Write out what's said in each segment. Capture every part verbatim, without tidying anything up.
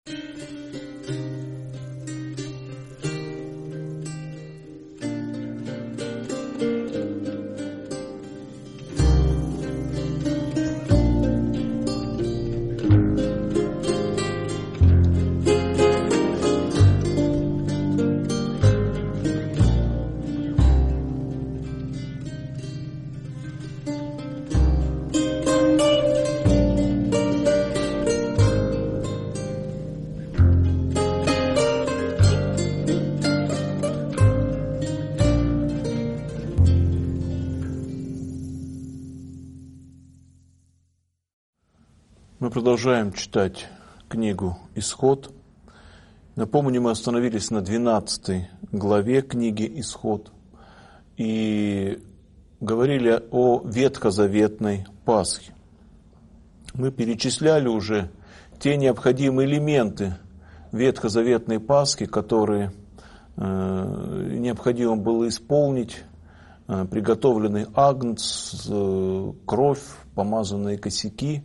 Мы продолжаем читать книгу «Исход». Напомню, мы остановились на двенадцатой главе книги «Исход» и говорили о ветхозаветной Пасхе. Мы перечисляли уже те необходимые элементы ветхозаветной Пасхи, которые э, необходимо было исполнить. Э, приготовленный агнец, э, кровь, помазанные косяки,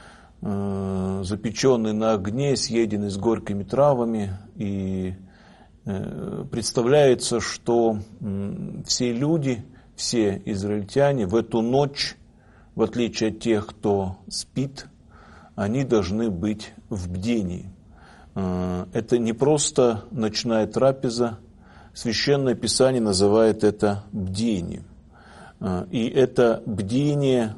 запеченный на огне, съеденный с горькими травами. И представляется, что все люди, все израильтяне в эту ночь, в отличие от тех, кто спит, они должны быть в бдении. Это не просто ночная трапеза, Священное Писание называет это бдением. И это бдение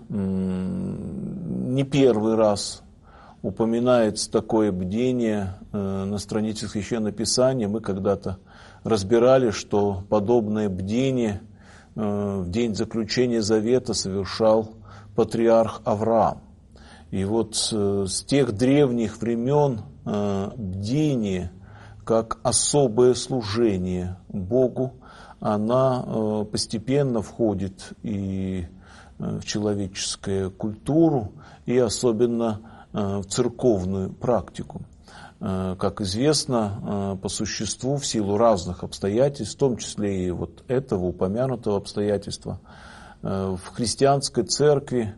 не первый раз упоминается, такое бдение на странице Священного Писания. Мы когда-то разбирали, что подобное бдение в день заключения завета совершал патриарх Авраам. И вот с тех древних времен бдение как особое служение Богу, она постепенно входит и в человеческую культуру, и особенно в церковную практику. Как известно, по существу, в силу разных обстоятельств, в том числе и вот этого упомянутого обстоятельства, в христианской церкви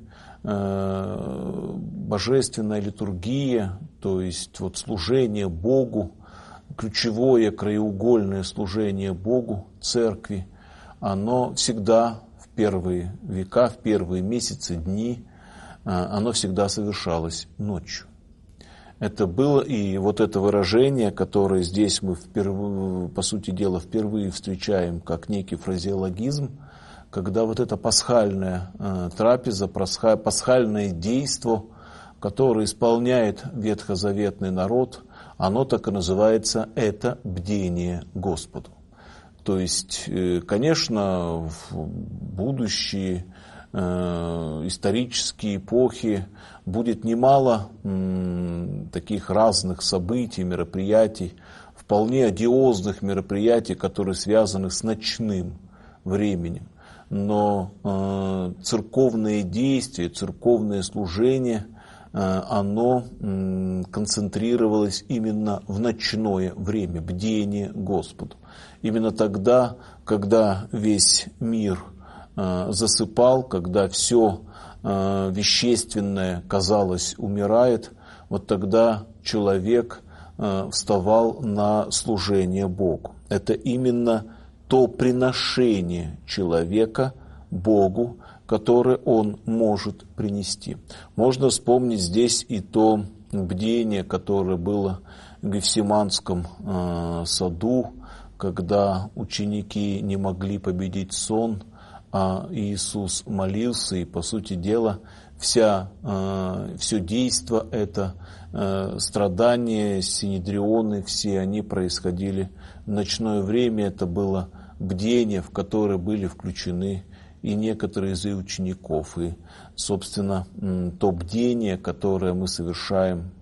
божественная литургия, то есть вот служение Богу, ключевое краеугольное служение Богу, церкви, оно всегда в первые века, в первые месяцы, дни, оно всегда совершалось ночью. Это было и вот это выражение, которое здесь мы впервые, по сути дела впервые встречаем как некий фразеологизм, когда вот это пасхальная трапеза, пасхальное действо, которое исполняет ветхозаветный народ, оно так и называется, это бдение Господу. То есть, конечно, в будущие э, исторические эпохи будет немало м, таких разных событий, мероприятий, вполне одиозных мероприятий, которые связаны с ночным временем. Но э, церковные действия, церковное служение, оно концентрировалось именно в ночное время, бдение Господу. Именно тогда, когда весь мир засыпал, когда все вещественное, казалось, умирает, вот тогда человек вставал на служение Богу. Это именно то приношение человека Богу, которое он может принести. Можно вспомнить здесь и то бдение, которое было в Гефсиманском э, саду, когда ученики не могли победить сон, а Иисус молился, и, по сути дела, вся, э, все действо, это э, страдания, синедрионы, все они происходили в ночное время. Это было бдение, в которое были включены и некоторые из учеников. И, собственно, то бдение, которое мы совершаем,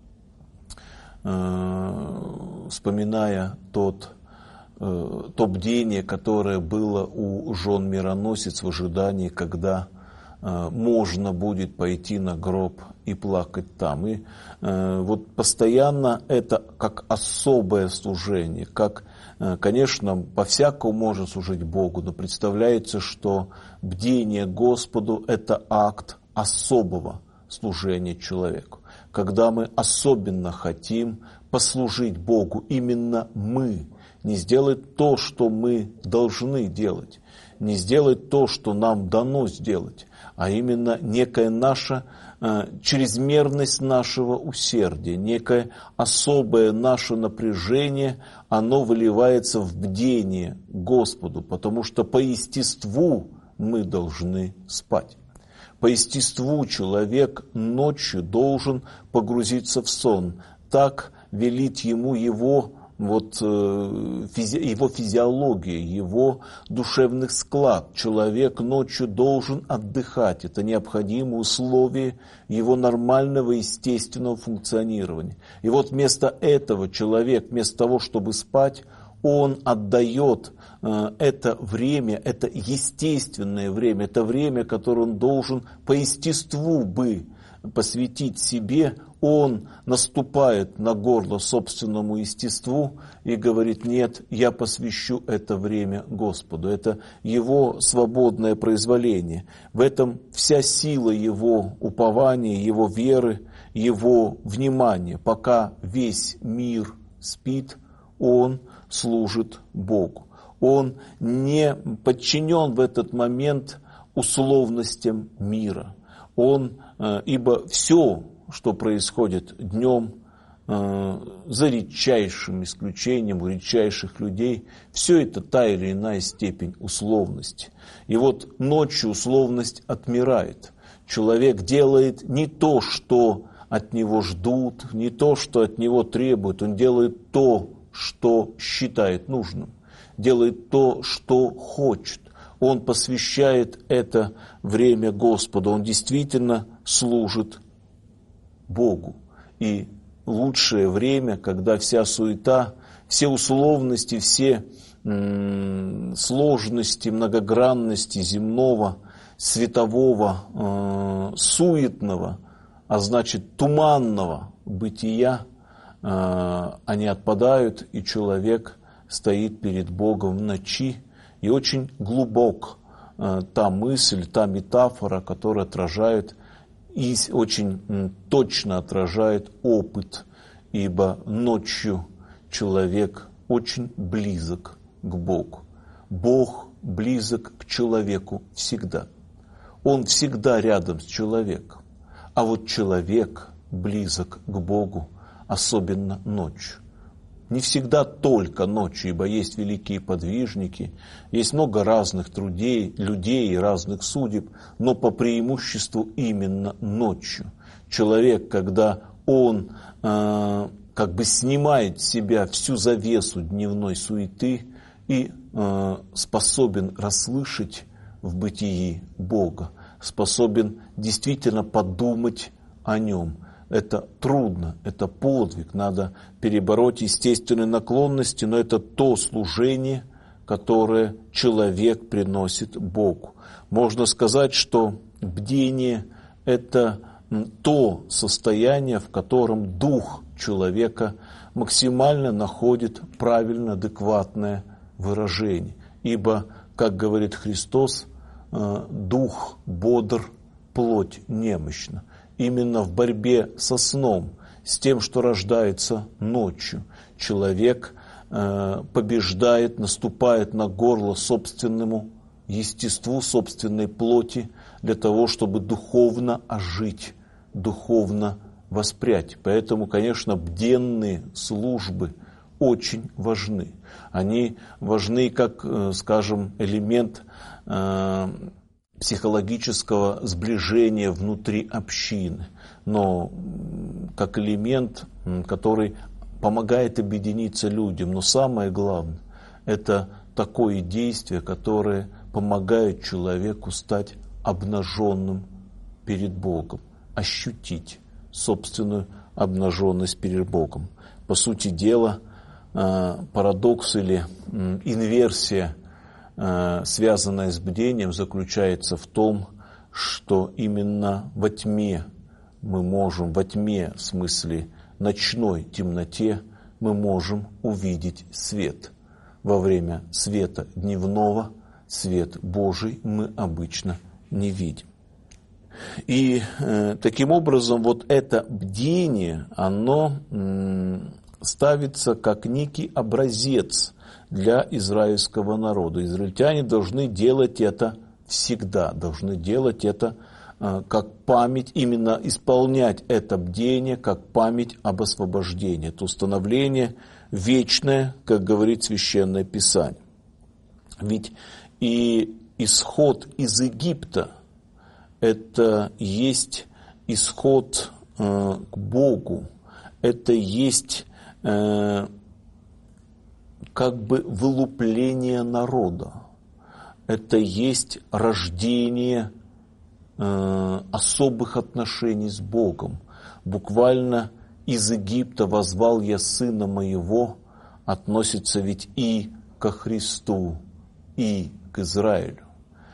вспоминая тот, то бдение, которое было у жен мироносец в ожидании, когда можно будет пойти на гроб и плакать там. И вот постоянно это как особое служение, как, конечно, по-всякому можно служить Богу, но представляется, что бдение Господу – это акт особого служения человеку. когда мы особенно хотим послужить Богу, именно мы, не сделать то, что мы должны делать, не сделать то, что нам дано сделать, а именно некая наша э, чрезмерность нашего усердия, некое особое наше напряжение, оно выливается в бдение Господу, потому что по естеству мы должны спать. По естеству человек ночью должен погрузиться в сон. Так велит ему его, вот, физи, его физиология, его душевный склад. Человек ночью должен отдыхать. Это необходимое условие его нормального естественного функционирования. И вот вместо этого человек, вместо того, чтобы спать, он отдает э, это время, это естественное время, это время, которое он должен по естеству бы посвятить себе, он наступает на горло собственному естеству и говорит: нет, я посвящу это время Господу. Это его свободное произволение. В этом вся сила его упования, его веры, его внимания. Пока весь мир спит, он служит Богу. Он не подчинен в этот момент условностям мира. Он, ибо все, что происходит днем, за редчайшим исключением у редчайших людей, все это та или иная степень условности. И вот ночью условность отмирает. Человек делает не то, что от него ждут, не то, что от него требуют. Он делает то, что считает нужным, делает то, что хочет. Он посвящает это время Господу. Он действительно служит Богу. И лучшее время, когда вся суета, все условности, все м- сложности, многогранности земного, светового, э- суетного, а значит туманного бытия, они отпадают, и человек стоит перед Богом в ночи, и очень глубок та мысль, та метафора, которая отражает и очень точно отражает опыт, ибо ночью человек очень близок к Богу. Бог близок к человеку всегда. Он всегда рядом с человеком, а вот человек близок к Богу особенно ночью. Не всегда только ночью, ибо есть великие подвижники, есть много разных трудей, людей и разных судеб, но по преимуществу именно ночью. Человек, когда он э, как бы снимает с себя всю завесу дневной суеты и э, способен расслышать в бытии Бога, способен действительно подумать о Нем. Это трудно, это подвиг, надо перебороть естественные наклонности, но это то служение, которое человек приносит Богу. Можно сказать, что бдение – это то состояние, в котором дух человека максимально находит правильно, адекватное выражение. Ибо, как говорит Христос, дух бодр, плоть немощна. Именно в борьбе со сном, с тем, что рождается ночью, человек э, побеждает, наступает на горло собственному естеству, собственной плоти, для того, чтобы духовно ожить, духовно воспрять. Поэтому, конечно, бденные службы очень важны. Они важны как, э, скажем, элемент э, психологического сближения внутри общины, но как элемент, который помогает объединиться людям. Но самое главное, это такое действие, которое помогает человеку стать обнаженным перед Богом, ощутить собственную обнаженность перед Богом. По сути дела, парадокс или инверсия, связанная с бдением, заключается в том, что именно во тьме мы можем, во тьме, в смысле ночной темноте, мы можем увидеть свет. Во время света дневного свет Божий мы обычно не видим. И э, таким образом вот это бдение, оно м, ставится как некий образец для израильского народа. Израильтяне должны делать это всегда, должны делать это э, как память, именно исполнять это бдение как память об освобождении. Это установление вечное, как говорит Священное Писание. Ведь и исход из Египта – это есть исход э, к Богу, это есть э, как бы вылупление народа, это есть рождение э, особых отношений с Богом. Буквально из Египта возвал я сына моего относится ведь и ко Христу, и к Израилю.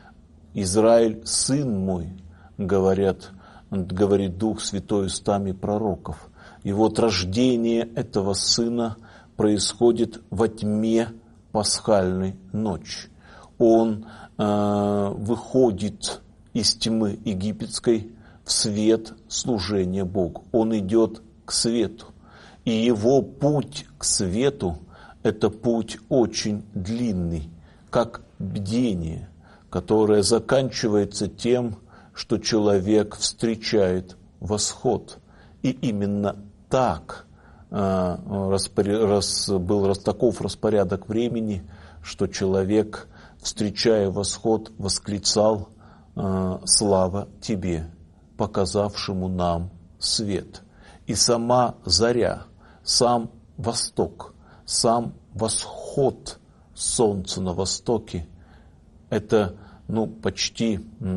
Израиль, сын мой, говорят, говорит Дух Святой устами пророков. И вот рождение этого сына происходит во тьме пасхальной ночи. Он э, выходит из тьмы египетской в свет служения Богу. Он идет к свету. И его путь к свету – это путь очень длинный, как бдение, которое заканчивается тем, что человек встречает восход. И именно так э, распоря... рас... был рас... таков распорядок времени, что человек, встречая восход, восклицал э, «Слава тебе, показавшему нам свет». И сама заря, сам восток, сам восход солнца на востоке – это ну, почти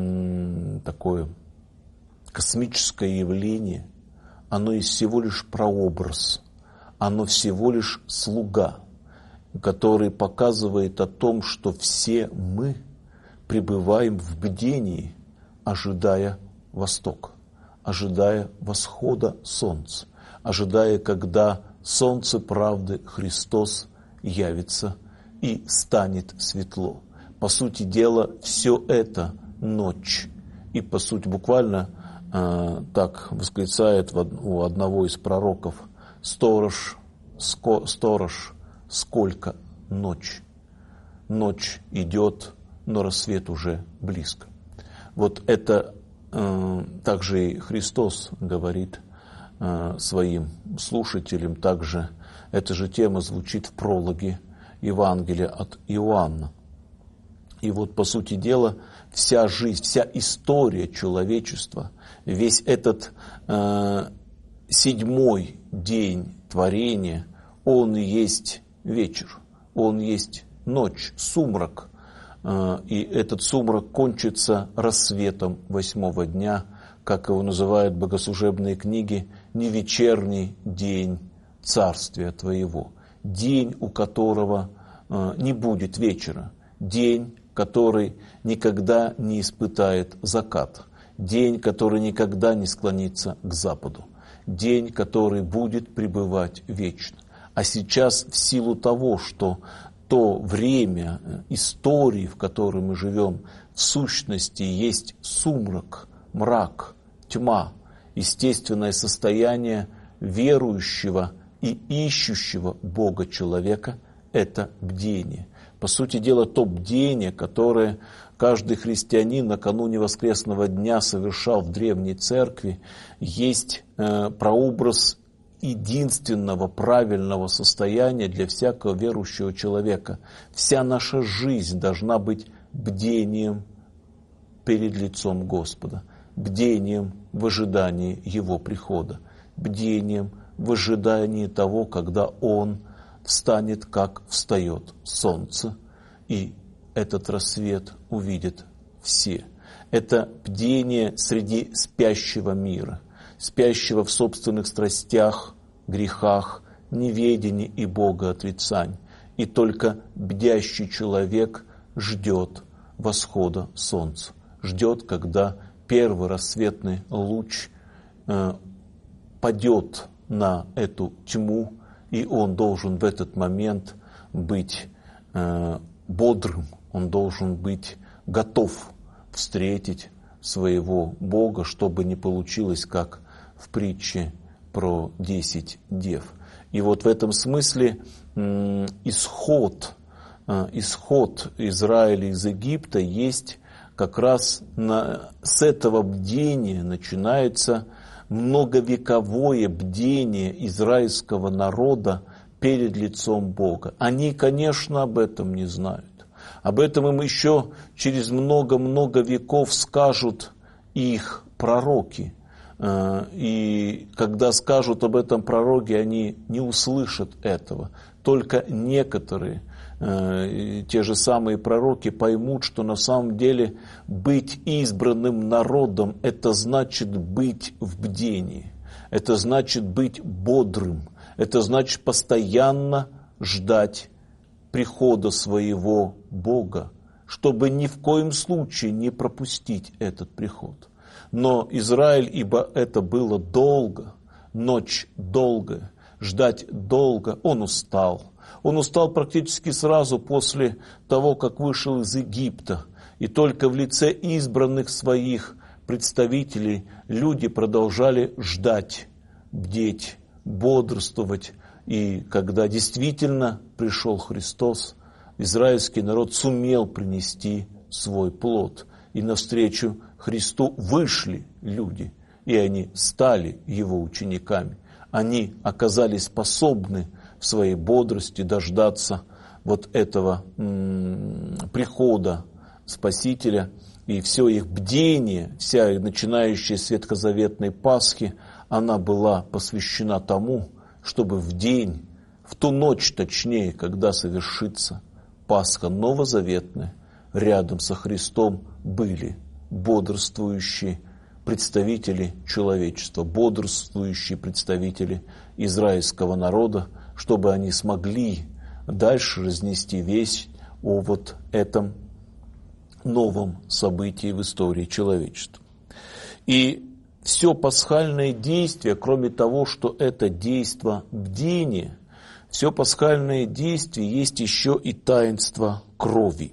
м, такое космическое явление. Оно и всего лишь прообраз, оно всего лишь слуга, который показывает о том, что все мы пребываем в бдении, ожидая востока, ожидая восхода солнца, ожидая, когда солнце правды Христос явится и станет светло. По сути дела, все это ночь. И по сути, буквально э, так восклицает в, у одного из пророков: «Сторож, ско, сторож, сколько ночь? Ночь идет, но рассвет уже близко». Вот это э, также и Христос говорит э, своим слушателям. Также эта же тема звучит в прологе Евангелия от Иоанна. И вот, по сути дела, вся жизнь, вся история человечества, весь этот э, седьмой день творения, он и есть вечер, он есть ночь, сумрак. Э, и этот сумрак кончится рассветом восьмого дня, как его называют богослужебные книги, не вечерний день царствия твоего, день, у которого э, не будет вечера, день, который никогда не испытает закат, день, который никогда не склонится к западу, день, который будет пребывать вечно. А сейчас в силу того, что то время истории, в которой мы живем, в сущности есть сумрак, мрак, тьма, естественное состояние верующего и ищущего Бога человека – это бдение. По сути дела, то бдение, которое каждый христианин накануне воскресного дня совершал в древней церкви, есть э, прообраз единственного правильного состояния для всякого верующего человека. Вся наша жизнь должна быть бдением перед лицом Господа, бдением в ожидании Его прихода, бдением в ожидании того, когда Он встанет, как встает солнце, и этот рассвет увидят все. Это бдение среди спящего мира, спящего в собственных страстях, грехах, неведении и богоотрицании. И только бдящий человек ждет восхода солнца, ждет, когда первый рассветный луч э, падет на эту тьму, и он должен в этот момент быть э, бодрым, он должен быть готов встретить своего Бога, чтобы не получилось, как в притче про десять дев. И вот в этом смысле исход, исход Израиля из Египта есть как раз на, с этого бдения начинается многовековое бдение израильского народа перед лицом Бога. Они, конечно, об этом не знают. Об этом им еще через много-много веков скажут их пророки. И когда скажут об этом пророки, они не услышат этого. Только некоторые, те же самые пророки, поймут, что на самом деле быть избранным народом – это значит быть в бдении. Это значит быть бодрым. Это значит постоянно ждать прихода своего Бога, чтобы ни в коем случае не пропустить этот приход. Но Израиль, ибо это было долго, ночь долгая, ждать долго, он устал. Он устал практически сразу после того, как вышел из Египта. И только в лице избранных своих представителей люди продолжали ждать, бдеть, бодрствовать. И когда действительно пришел Христос, израильский народ сумел принести свой плод. И навстречу Христу вышли люди, и они стали его учениками. Они оказались способны в своей бодрости дождаться вот этого м- прихода Спасителя. И все их бдение, вся начинающая с ветхозаветной Пасхи, она была посвящена тому, чтобы в день, в ту ночь точнее, когда совершится Пасха новозаветная, рядом со Христом были бодрствующие представители человечества, бодрствующие представители израильского народа, чтобы они смогли дальше разнести весть о вот этом новом событии в истории человечества. И все пасхальное действие, кроме того, что это действо бдения, все пасхальное действие есть еще и таинство крови.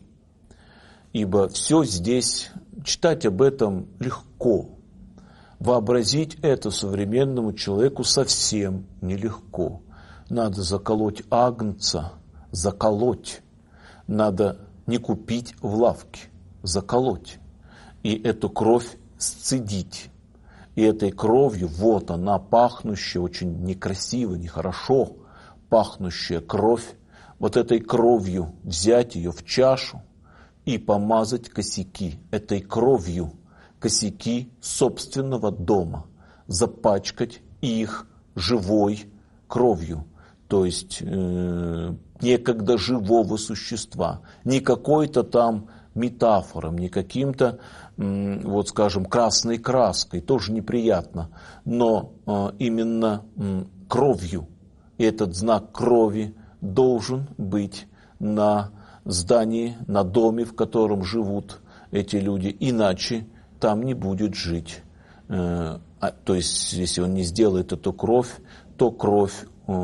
Ибо все здесь, читать об этом легко. Вообразить это современному человеку совсем нелегко. Надо заколоть агнца, заколоть. Надо не купить в лавке, заколоть. И эту кровь сцедить. И этой кровью, вот она, пахнущая, очень некрасиво, нехорошо пахнущая кровь, вот этой кровью взять ее в чашу и помазать косяки этой кровью, косяки собственного дома, запачкать их живой кровью, то есть э, некогда живого существа, не какой-то там метафором, не каким-то, э, вот скажем, красной краской, тоже неприятно, но э, именно э, кровью. И этот знак крови должен быть на здании, на доме, в котором живут эти люди, иначе там не будет жить. Э, а, то есть, если он не сделает эту кровь, то кровь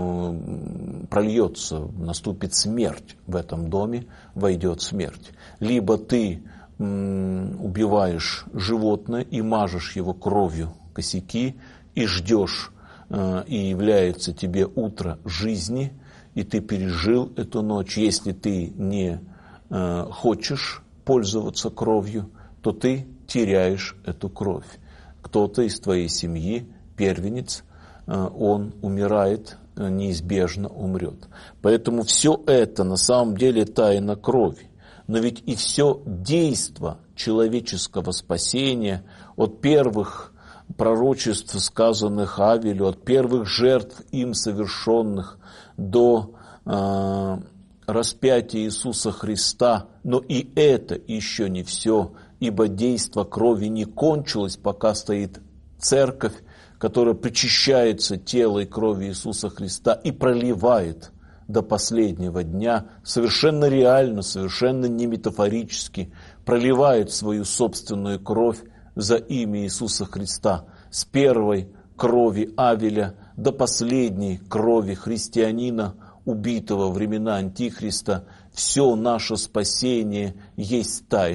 э, прольется, наступит смерть в этом доме, войдет смерть. Либо ты э, убиваешь животное и мажешь его кровью косяки, и ждешь, э, и является тебе утро жизни, и ты пережил эту ночь. Если ты не э, хочешь пользоваться кровью, то ты теряешь эту кровь. Кто-то из твоей семьи, первенец, э, он умирает, э, неизбежно умрет. Поэтому все это на самом деле тайна крови. Но ведь и все действо человеческого спасения от первых пророчеств, сказанных Авелю, от первых жертв им совершенных до э, распятия Иисуса Христа, но и это еще не все, ибо действо крови не кончилось, пока стоит церковь, которая причащается телом и кровью Иисуса Христа и проливает до последнего дня, совершенно реально, совершенно не метафорически, проливает свою собственную кровь за имя Иисуса Христа, с первой крови Авеля до последней крови христианина, убитого во времена Антихриста. Все наше спасение есть тайна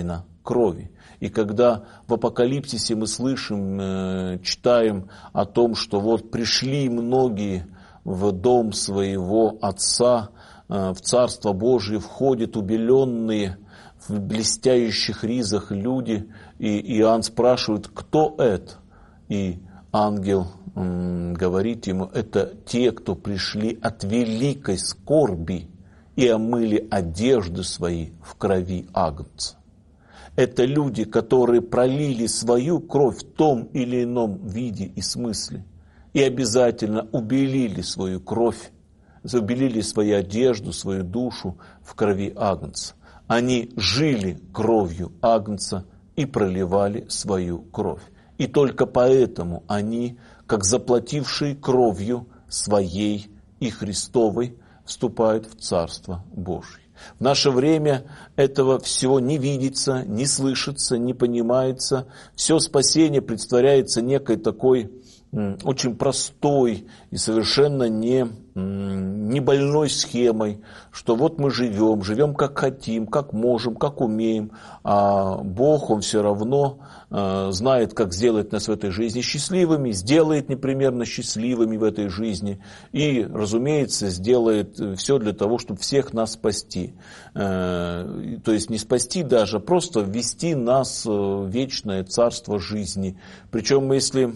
крови. И когда в Апокалипсисе мы слышим, читаем о том, что вот пришли многие в дом своего Отца, в Царство Божие входят убеленные в блестящих ризах люди, и Иоанн спрашивает, кто это? И ангел м, говорит ему, это те, кто пришли от великой скорби и омыли одежды свои в крови Агнца. Это люди, которые пролили свою кровь в том или ином виде и смысле, и обязательно убелили свою кровь, убелили свою одежду, свою душу в крови Агнца. Они жили кровью Агнца и проливали свою кровь. И только поэтому они, как заплатившие кровью своей и Христовой, вступают в Царство Божие. В наше время этого всего не видится, не слышится, не понимается. Все спасение представляется некой такой очень простой и совершенно не, не больной схемой, что вот мы живем, живем как хотим, как можем, как умеем, а Бог, Он все равно э, знает, как сделать нас в этой жизни счастливыми, сделает непременно счастливыми в этой жизни и, разумеется, сделает все для того, чтобы всех нас спасти. Э, то есть не спасти даже, а просто ввести нас в вечное царство жизни. Причем, если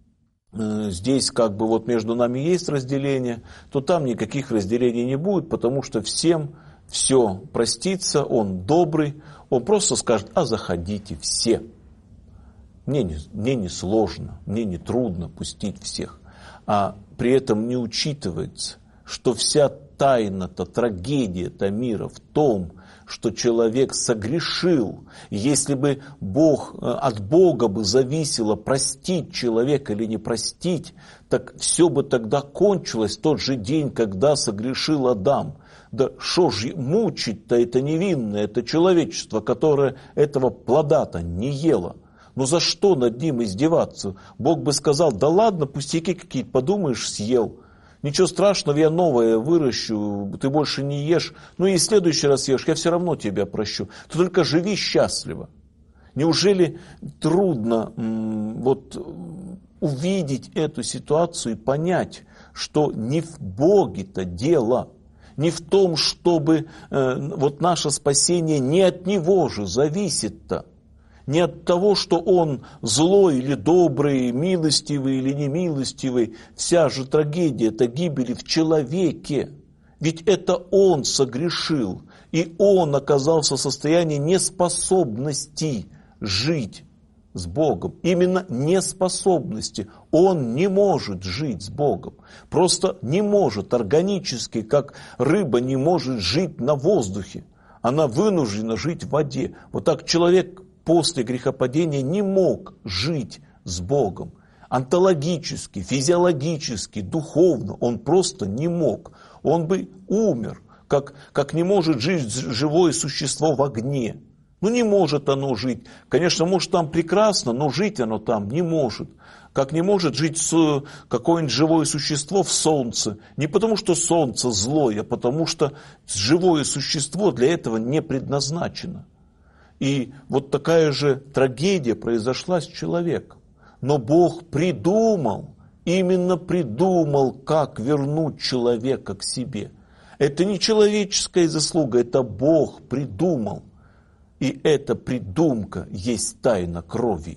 здесь как бы вот между нами есть разделение, то там никаких разделений не будет, потому что всем все простится, Он добрый, Он просто скажет, а заходите все. Мне не, мне не сложно, мне не трудно пустить всех. А при этом не учитывается, что вся тайна-то, трагедия-то мира в том, что человек согрешил. Если бы Бог, от Бога бы зависело, простить человека или не простить, так все бы тогда кончилось в тот же день, когда согрешил Адам. Да что ж мучить-то это невинное, это человечество, которое этого плода-то не ело. Ну за что над ним издеваться? Бог бы сказал, да ладно, пустяки какие-то, подумаешь, съел. Ничего страшного, я новое выращу, ты больше не ешь. Ну и в следующий раз ешь, я все равно тебя прощу. Ты только живи счастливо. Неужели трудно м, вот, увидеть эту ситуацию и понять, что не в Боге-то дело, не в том, чтобы э, вот наше спасение не от Него же зависит-то. Не от того, что Он злой или добрый, милостивый или немилостивый. Вся же трагедия, это гибели в человеке. Ведь это Он согрешил, и Он оказался в состоянии неспособности жить с Богом. Именно неспособности. Он не может жить с Богом. Просто не может органически, как рыба не может жить на воздухе. Она вынуждена жить в воде. Вот так человек после грехопадения не мог жить с Богом. Онтологически, физиологически, духовно он просто не мог. Он бы умер, как, как не может жить живое существо в огне. Ну не может оно жить. Конечно, может там прекрасно, но жить оно там не может. Как не может жить какое-нибудь живое существо в солнце. Не потому, что солнце злое, а потому, что живое существо для этого не предназначено. И вот такая же трагедия произошла с человеком. Но Бог придумал, именно придумал, как вернуть человека к себе. Это не человеческая заслуга, это Бог придумал. И эта придумка есть тайна крови.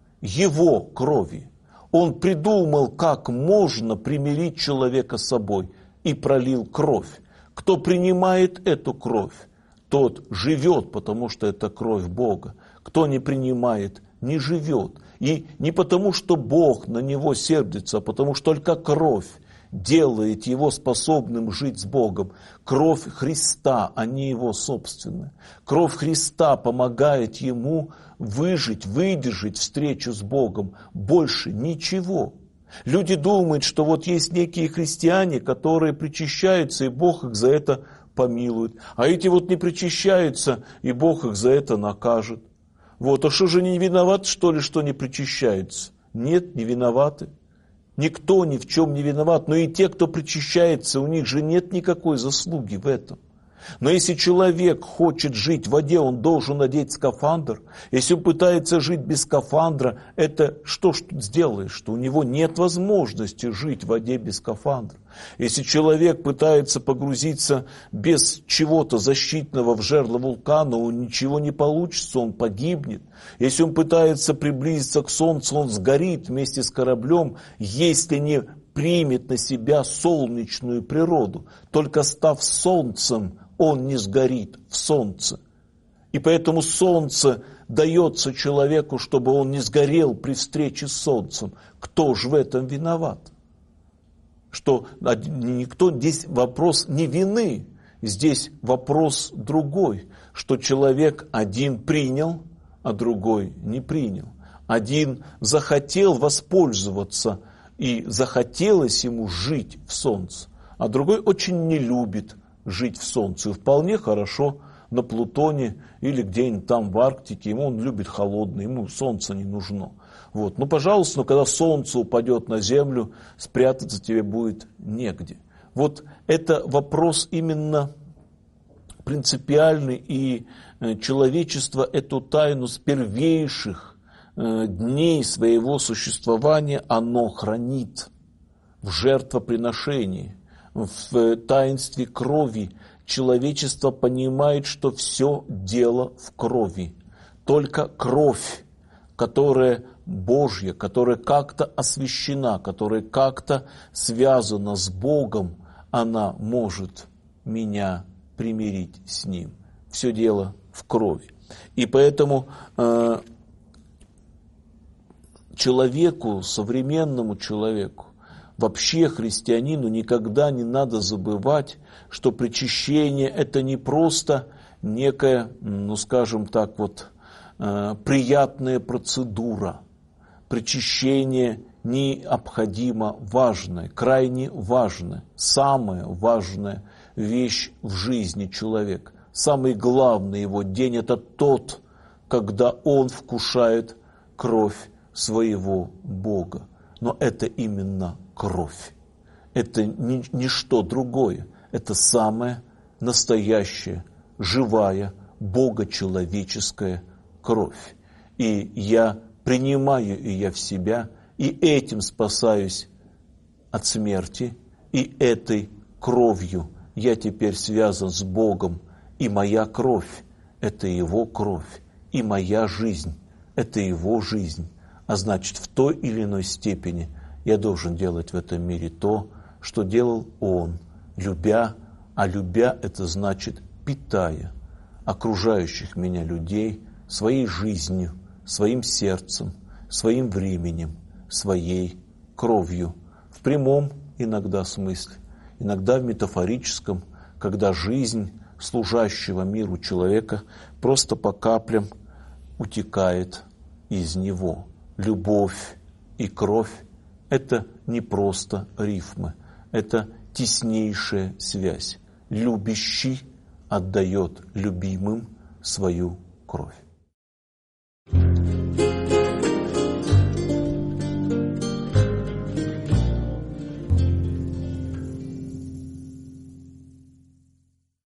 Его крови. Он придумал, как можно примирить человека с собой, и пролил кровь. Кто принимает эту кровь, тот живет, потому что это кровь Бога. Кто не принимает, не живет. И не потому, что Бог на него сердится, а потому что только кровь делает его способным жить с Богом. Кровь Христа, а не его собственная. Кровь Христа помогает ему выжить, выдержать встречу с Богом. Больше ничего. Люди думают, что вот есть некие христиане, которые причащаются, и Бог их за это помилует. А эти вот не причащаются, и Бог их за это накажет. Вот, а что же не виноваты, что ли, что не причащаются? Нет, не виноваты. Никто ни в чем не виноват. Но и те, кто причащается, у них же нет никакой заслуги в этом. Но если человек хочет жить в воде, он должен надеть скафандр. Если он пытается жить без скафандра, это что ж тут сделаешь? Что у него нет возможности жить в воде без скафандра. Если человек пытается погрузиться без чего-то защитного в жерло вулкана, у него ничего не получится, он погибнет. Если он пытается приблизиться к солнцу, он сгорит вместе с кораблем, если не примет на себя солнечную природу. Только став солнцем, он не сгорит в солнце. И поэтому солнце дается человеку, чтобы он не сгорел при встрече с солнцем. Кто же в этом виноват? Что никто, здесь вопрос не вины, здесь вопрос другой, что человек один принял, а другой не принял. Один захотел воспользоваться, и захотелось ему жить в солнце, а другой очень не любит жить в солнце. И вполне хорошо на Плутоне или где-нибудь там в Арктике, ему он любит холодное, ему солнце не нужно. Вот. Ну, пожалуйста, но когда солнце упадет на землю, спрятаться тебе будет негде. Вот это вопрос именно принципиальный, и человечество эту тайну с первейших дней своего существования оно хранит в жертвоприношении, в таинстве крови. Человечество понимает, что все дело в крови. Только кровь, которая Божья, которая как-то освящена, которая как-то связана с Богом, она может меня примирить с Ним. Все дело в крови. И поэтому э, человеку, современному человеку, вообще христианину никогда не надо забывать, что причащение это не просто некая, ну скажем так вот, э, приятная процедура. Причащение необходимо важное, крайне важное, самая важная вещь в жизни человека. Самый главный его день это тот, когда он вкушает кровь своего Бога. Но это именно кровь. Это ни, ничто другое. Это самая настоящая, живая, богочеловеческая кровь. И я принимаю ее в себя, и этим спасаюсь от смерти, и этой кровью я теперь связан с Богом. И моя кровь – это Его кровь, и моя жизнь – это Его жизнь. А значит, в той или иной степени я должен делать в этом мире то, что делал Он, любя, а любя – это значит питая окружающих меня людей своей жизнью, своим сердцем, своим временем, своей кровью. В прямом иногда смысле, иногда в метафорическом, когда жизнь служащего миру человека просто по каплям утекает из него. Любовь и кровь – это не просто рифмы, это теснейшая связь. Любящий отдает любимым свою кровь.